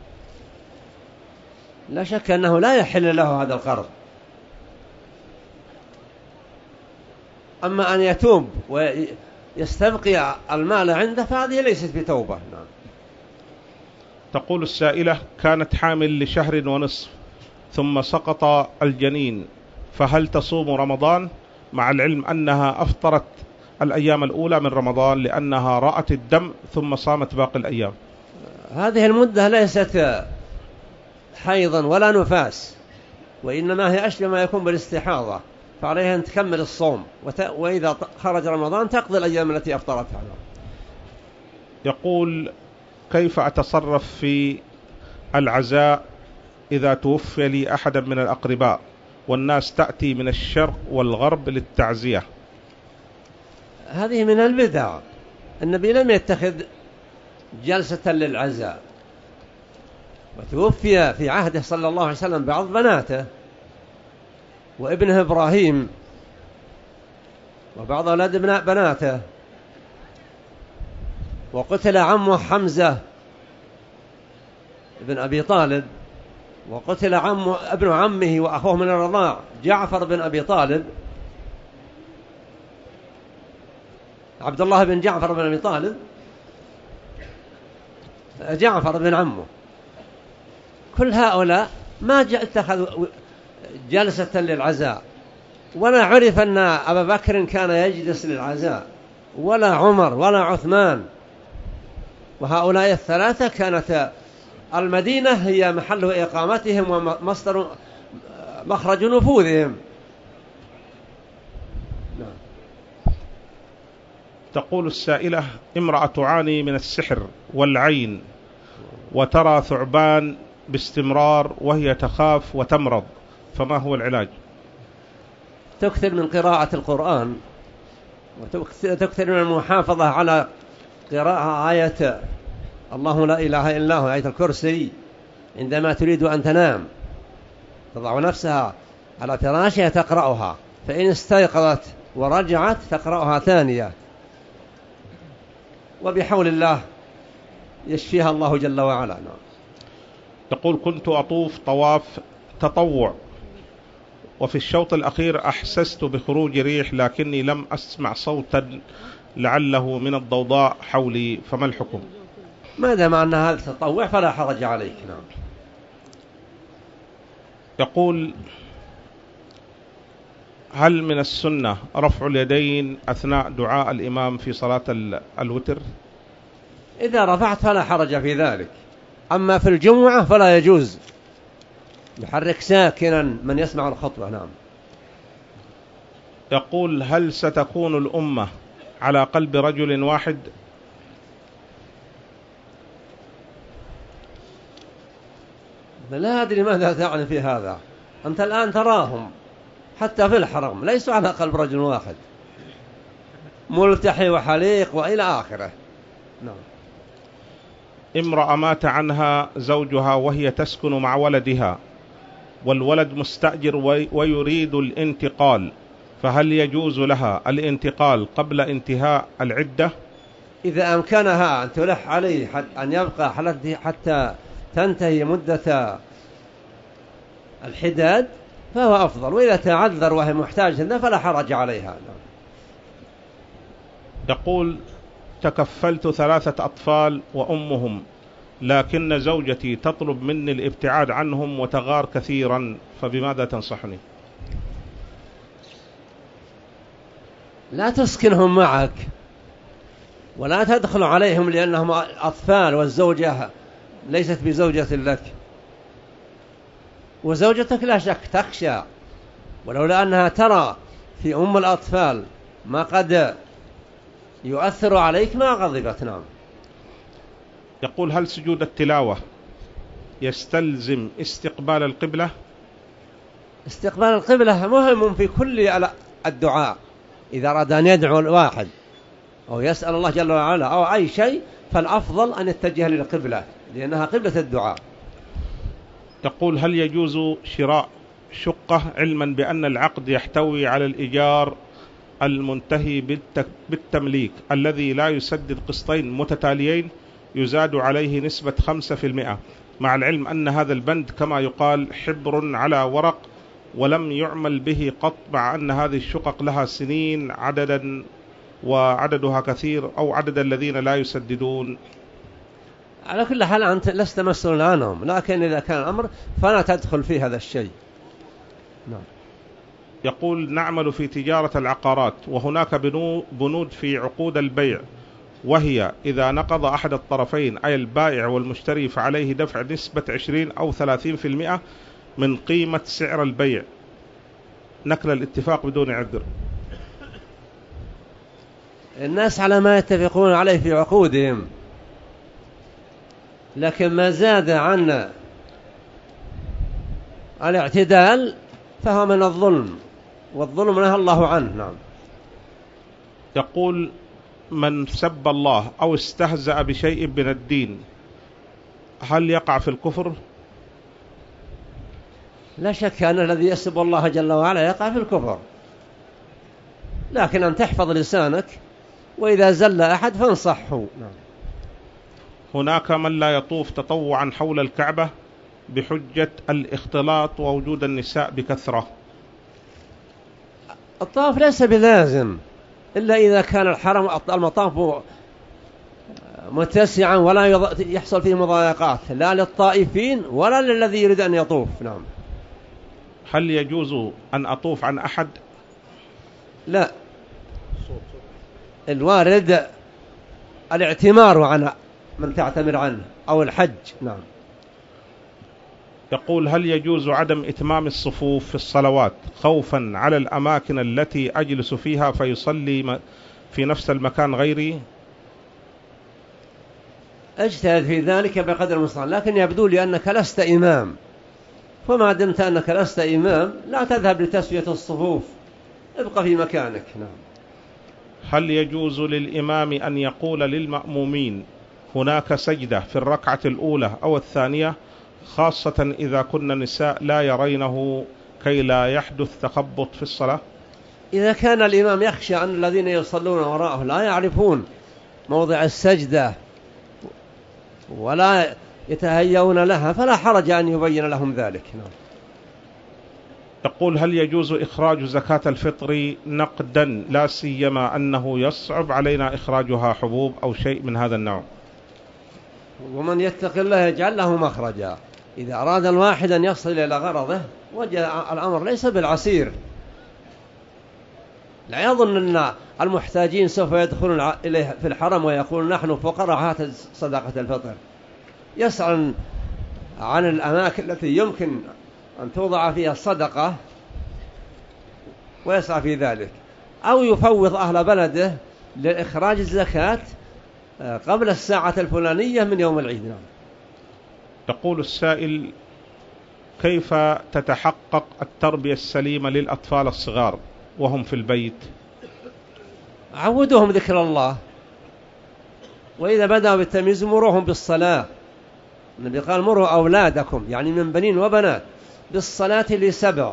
لا شك أنه لا يحل له هذا القرض، أما أن يتوب يستبقي المال عنده فهذه ليست بتوبة. نعم. تقول السائلة: كانت حامل لشهر ونصف ثم سقط الجنين، فهل تصوم رمضان مع العلم أنها أفطرت الأيام الأولى من رمضان لأنها رأت الدم ثم صامت باقي الأيام؟ هذه المدة ليست حيضا ولا نفاس، وإنما هي أشبه ما يكون بالاستحاضة، فعليها أن تكمل الصوم، وإذا خرج رمضان تقضي الأيام التي أفطرتها. يقول: كيف أتصرف في العزاء إذا توفي لي أحد من الأقرباء والناس تأتي من الشرق والغرب للتعزية؟ هذه من البدع. النبي لم يتخذ جلسة للعزاء، وتوفي في عهده صلى الله عليه وسلم بعض بناته وابنه إبراهيم وبعض أولاد بناته، وقتل عمه حمزة ابن أبي طالب، وقتل عمه ابن عمه وأخوه من الرضاع جعفر بن أبي طالب، عبد الله بن جعفر بن أبي طالب، جعفر بن عمه. كل هؤلاء ما اتخذوا جلسة للعزاء، ولا عرف أن أبا بكر كان يجلس للعزاء، ولا عمر ولا عثمان. وهؤلاء الثلاثة كانت المدينة هي محل إقامتهم ومصدر مخرج نفوذهم. تقول السائلة: امرأة تعاني من السحر والعين وترى ثعبان باستمرار وهي تخاف وتمرض، فما هو العلاج؟ تكثر من قراءة القرآن، وتكثر من المحافظة على قراءة آية الله لا إله إلا هو، آية الكرسي، عندما تريد أن تنام تضع نفسها على فراشها تقرأها، فإن استيقظت ورجعت تقرأها ثانية، وبحول الله يشفيها الله جل وعلا. يقول: كنت أطوف طواف تطوع، وفي الشوط الأخير أحسست بخروج ريح لكني لم أسمع صوتا لعله من الضوضاء حولي، فما الحكم؟ ما دام أن هذا تطوع فلا حرج عليك. نعم. يقول: هل من السنة رفع اليدين أثناء دعاء الإمام في صلاة الوتر؟ إذا رفعت فلا حرج في ذلك، أما في الجمعة فلا يجوز، يحرك ساكنا من يسمع الخطبة. نعم. يقول: هل ستكون الأمة على قلب رجل واحد؟ لا أدري ماذا تعني في هذا. أنت الآن تراهم حتى في الحرم ليسوا على قلب رجل واحد، ملتحي وحليق وإلى آخره. نعم. امرأة مات عنها زوجها وهي تسكن مع ولدها، والولد مستأجر ويريد الانتقال، فهل يجوز لها الانتقال قبل انتهاء العدة؟ إذا أمكنها أن تلح عليه أن يبقى حتى تنتهي مدة الحداد فهو أفضل، وإذا تعذر وهي محتاجة فلا حرج عليها. يقول: تكفلت ثلاثة أطفال وأمهم، لكن زوجتي تطلب مني الابتعاد عنهم وتغار كثيرا، فبماذا تنصحني؟ لا تسكنهم معك ولا تدخل عليهم لأنهم أطفال، والزوجة ليست بزوجة لك، وزوجتك لا شك تخشى، ولولا أنها ترى في أم الأطفال ما قد يؤثر عليك ما غضبت. نعم. يقول: هل سجود التلاوة يستلزم استقبال القبلة؟ استقبال القبلة مهم في كل الدعاء، إذا أراد أن يدعو الواحد أو يسأل الله جل وعلا أو أي شيء فالأفضل أن يتجه للقبلة لأنها قبلة الدعاء. يقول: هل يجوز شراء شقة علما بأن العقد يحتوي على الإيجار المنتهي بالتمليك الذي لا يسدد قسطين متتاليين يزاد عليه نسبة خمسة في المئة، مع العلم أن هذا البند كما يقال حبر على ورق ولم يعمل به قط، مع أن هذه الشقق لها سنين عددا وعددها كثير، أو عدد الذين لا يسددون؟ على كل حال أنت لست مسؤول عنهم، لكن إذا كان الأمر فلا تدخل في هذا الشيء. نعم. يقول نعمل في تجارة العقارات، وهناك بنود في عقود البيع، وهي إذا نقض أحد الطرفين أي البائع والمشتري فعليه دفع نسبة عشرين أو ثلاثين في المئة من قيمة سعر البيع نقل الاتفاق بدون عذر. الناس على ما يتفقون عليه في عقودهم، لكن ما زاد عن الاعتدال فهو من الظلم، والظلم نهى الله عنه. نعم. يقول من سب الله أو استهزأ بشيء من الدين هل يقع في الكفر؟ لا شك أن الذي يسب الله جل وعلا يقع في الكفر، لكن أن تحفظ لسانك، وإذا زل أحد فانصحه. نعم. هناك من لا يطوف تطوعا حول الكعبة بحجة الاختلاط ووجود النساء بكثرة. الطواف ليس بلازم إلا إذا كان الحرم المطاف متسعا ولا يحصل فيه مضايقات لا للطائفين ولا للذي يريد أن يطوف. نعم. هل يجوز أن أطوف عن أحد؟ لا، الوارد الاعتمار عن من تعتمر عنه أو الحج. نعم. يقول هل يجوز عدم إتمام الصفوف في الصلوات خوفا على الأماكن التي أجلس فيها فيصلي في نفس المكان غيري؟ اجتهد في ذلك بقدر المستطاع، لكن يبدو لي أنك لست إمام، فما دمت أنك لست إمام لا تذهب لتسوية الصفوف، ابقى في مكانك. نعم. هل يجوز للإمام أن يقول للمأمومين هناك سجدة في الركعة الأولى أو الثانية، خاصة إذا كن النساء لا يرينه كي لا يحدث تخبط في الصلاة؟ إذا كان الإمام يخشى أن الذين يصلون وراءه لا يعرفون موضع السجدة ولا يتهيئون لها فلا حرج أن يبين لهم ذلك. نعم. يقول هل يجوز إخراج زكاة الفطر نقدا، لا سيما أنه يصعب علينا إخراجها حبوب أو شيء من هذا النوع؟ ومن يتق الله يجعل له مخرجا. إذا أراد الواحد أن يصل إلى غرضه وجد الأمر ليس بالعسير. لا يظن أن المحتاجين سوف يدخلون إليه في الحرم ويقولون نحن فقراء هات صدقة الفطر. يسأل عن الأماكن التي يمكن أن توضع فيها الصدقة ويسعى في ذلك، أو يفوض أهل بلده لإخراج الزكاة قبل الساعة الفلانية من يوم العيد. نعم. يقول السائل كيف تتحقق التربية السليمة للأطفال الصغار وهم في البيت؟ عودوهم ذكر الله، وإذا بدأوا بالتمييز مروهم بالصلاة. النبي قال مروا أولادكم يعني من بنين وبنات بالصلاة لسبع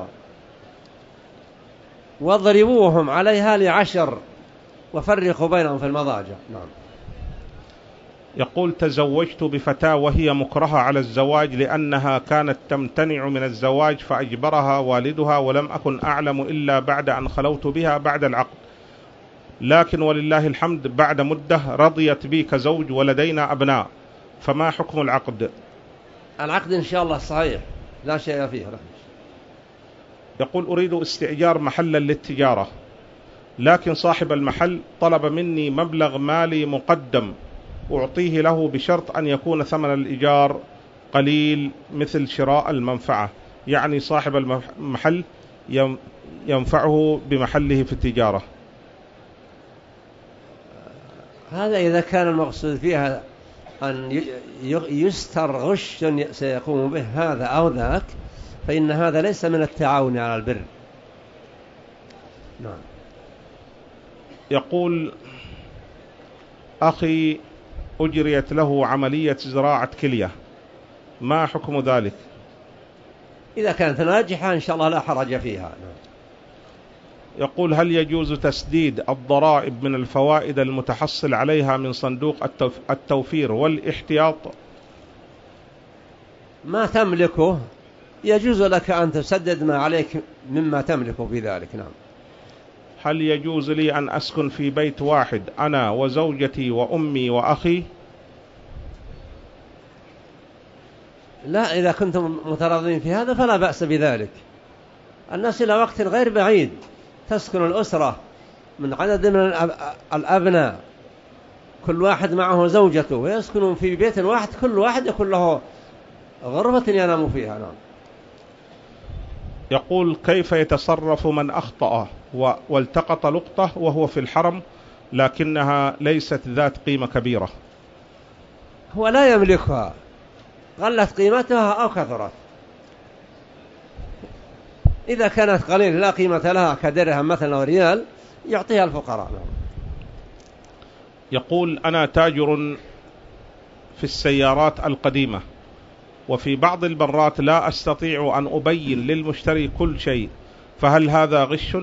واضربوهم عليها لعشر وفرقوا بينهم في المضاجع. نعم. يقول تزوجت بفتاة وهي مكرهة على الزواج لأنها كانت تمتنع من الزواج فأجبرها والدها، ولم أكن أعلم إلا بعد أن خلوت بها بعد العقد، لكن ولله الحمد بعد مدة رضيت بي كزوج ولدينا أبناء، فما حكم العقد؟ العقد إن شاء الله صحيح لا شيء فيه. يقول أريد استئجار محلا للتجارة، لكن صاحب المحل طلب مني مبلغ مالي مقدم أعطيه له بشرط أن يكون ثمن الإيجار قليل مثل شراء المنفعة، يعني صاحب المحل ينفعه بمحله في التجارة. هذا إذا كان المقصود فيها أن يستر غش سيقوم به هذا أو ذاك فإن هذا ليس من التعاون على البر. نعم. يقول أخي أجريت له عملية زراعة كلية، ما حكم ذلك؟ إذا كانت ناجحة إن شاء الله لا حرج فيها. يقول هل يجوز تسديد الضرائب من الفوائد المتحصل عليها من صندوق التوفير والاحتياط؟ ما تملكه يجوز لك أن تسدد ما عليك مما تملكه بذلك. نعم. هل يجوز لي أن أسكن في بيت واحد أنا وزوجتي وأمي وأخي؟ لا، إذا كنتم متراضين في هذا فلا بأس بذلك. الناس إلى وقت غير بعيد تسكن الأسرة من عدد من الأبناء، كل واحد معه زوجته، ويسكنون في بيت واحد، كل واحد يكون له غرفة ينام فيها. نعم. يقول: كيف يتصرف من أخطأ والتقط لقطة وهو في الحرم لكنها ليست ذات قيمة كبيرة؟ هو لا يملكها، قلت قيمتها أو كثرت. إذا كانت قليلة لا قيمة لها كدرهم مثلا وريال يعطيها الفقراء. يقول: أنا تاجر في السيارات القديمة، وفي بعض المرات لا أستطيع أن أبين للمشتري كل شيء، فهل هذا غش؟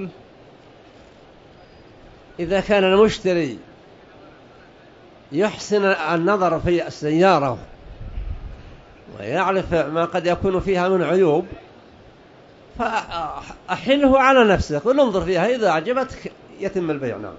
إذا كان المشتري يحسن النظر في السيارة ويعرف ما قد يكون فيها من عيوب فأحله على نفسك وننظر فيها، إذا أعجبتك يتم البيع. نعم.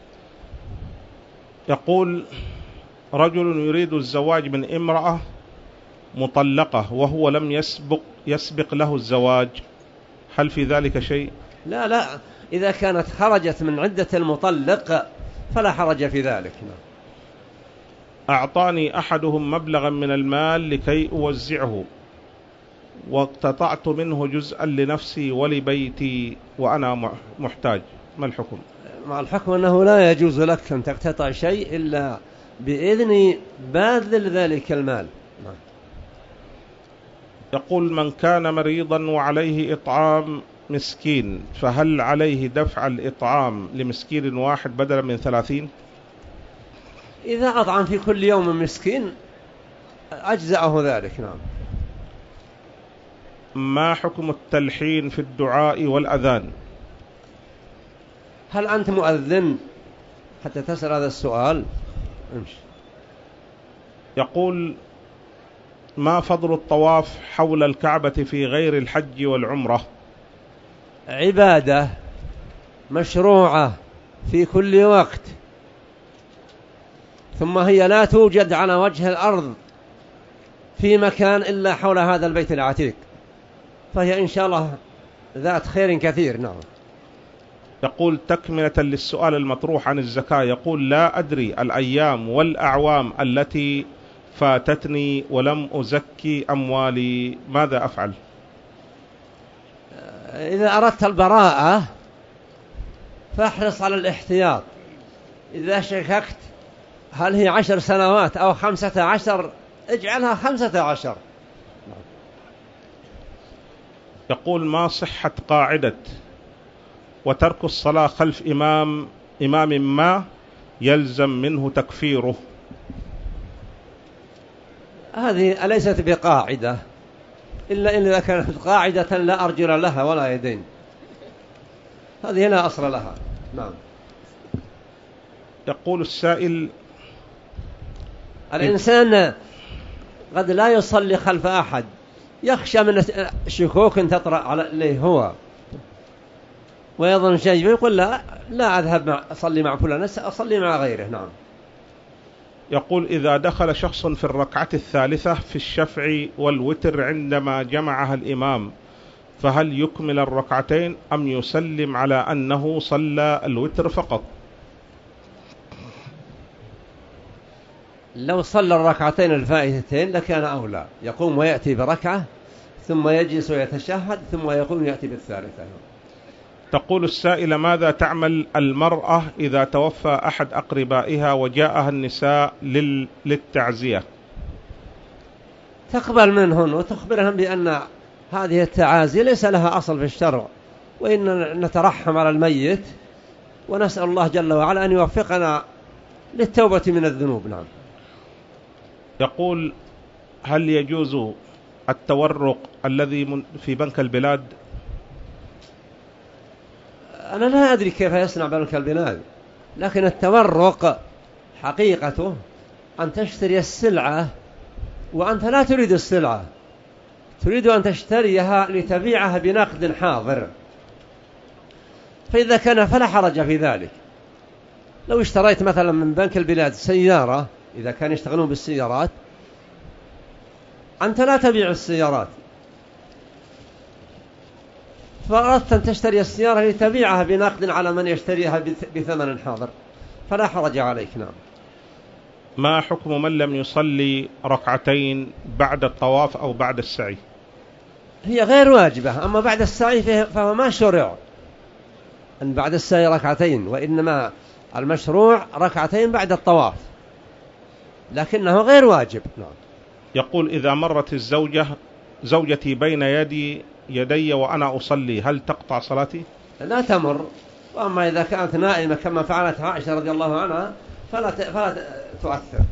يقول: رجل يريد الزواج من امرأة مطلقة وهو لم يسبق يسبق له الزواج، هل في ذلك شيء؟ لا لا، إذا كانت خرجت من عدة المطلق فلا حرج في ذلك. نعم. أعطاني أحدهم مبلغا من المال لكي أوزعه، واقتطعت منه جزءا لنفسي ولبيتي وأنا محتاج، ما الحكم؟ مع الحكم أنه لا يجوز لك أن تقتطع شيء إلا بإذن باذل ذلك المال. يقول: من كان مريضا وعليه إطعام مسكين، فهل عليه دفع الإطعام لمسكين واحد بدلا من ثلاثين؟ إذا أطعم في كل يوم مسكين أجزأه ذلك. نعم. ما حكم التلحين في الدعاء والأذان؟ هل أنت مؤذن حتى تسأل هذا السؤال؟ امشي. يقول: ما فضل الطواف حول الكعبة في غير الحج والعمرة؟ عبادة مشروعة في كل وقت، ثم هي لا توجد على وجه الأرض في مكان إلا حول هذا البيت العتيق، فهي إن شاء الله ذات خير كثير. نعم. يقول: تكملة للسؤال المطروح عن الزكاة، يقول: لا أدري الأيام والأعوام التي فاتتني ولم أزكي أموالي، ماذا أفعل؟ إذا أردت البراءة فاحرص على الاحتياط. إذا شككت هل هي عشر سنوات أو خمسة عشر اجعلها خمسة عشر. يقول: ما صحة قاعدة وترك الصلاة خلف إمام إمام ما يلزم منه تكفيره؟ هذه أليست بقاعدة، إلا إذا كانت قاعدة لا أرجل لها ولا يدين، هذه لا أصل لها. نعم. يقول السائل: الإنسان قد لا يصلي خلف أحد، يخشى من شكوك تطرأ عليه هو ويظن شيء، يقول لا لا أذهب مع أصلي مع فلان، أصلي مع غيره. نعم. يقول: إذا دخل شخص في الركعة الثالثة في الشفع والوتر عندما جمعها الإمام، فهل يكمل الركعتين أم يسلم على أنه صلى الوتر فقط؟ لو صلى الركعتين الفائتتين لكان أولى، يقوم ويأتي بركعة ثم يجلس ويتشهد ثم يقوم يأتي بالثالثة. تقول السائلة: ماذا تعمل المرأة إذا توفى أحد أقربائها وجاءها النساء لل... للتعزية؟ تقبل منهن وتخبرهم بأن هذه التعازي ليس لها أصل في الشرع، وإن نترحم على الميت ونسأل الله جل وعلا أن يوفقنا للتوبة من الذنوب. نعم. يقول: هل يجوز التورق الذي في بنك البلاد؟ أنا لا أدري كيف يصنع بنك البلاد، لكن التورق حقيقته أن تشتري السلعة وأنت لا تريد السلعة، تريد أن تشتريها لتبيعها بنقد حاضر، فإذا كان فلا حرج في ذلك. لو اشتريت مثلا من بنك البلاد سيارة، إذا كان يشتغلون بالسيارات، أنت لا تبيع السيارات، فأردت أن تشتري السيارة لتبيعها بنقد على من يشتريها بثمن حاضر، فلا حرج عليك. نعم. ما حكم من لم يصلي ركعتين بعد الطواف أو بعد السعي؟ هي غير واجبة، أما بعد السعي فهو ما شرع أن بعد السعي ركعتين، وإنما المشروع ركعتين بعد الطواف، لكنه غير واجب. نعم. يقول: إذا مرت الزوجة زوجتي بين يدي يدي وأنا أصلي، هل تقطع صلاتي؟ لا تمر. وأما إذا كانت نائمة كما فعلت عائشة رضي الله عنها فلا فلا تؤثر.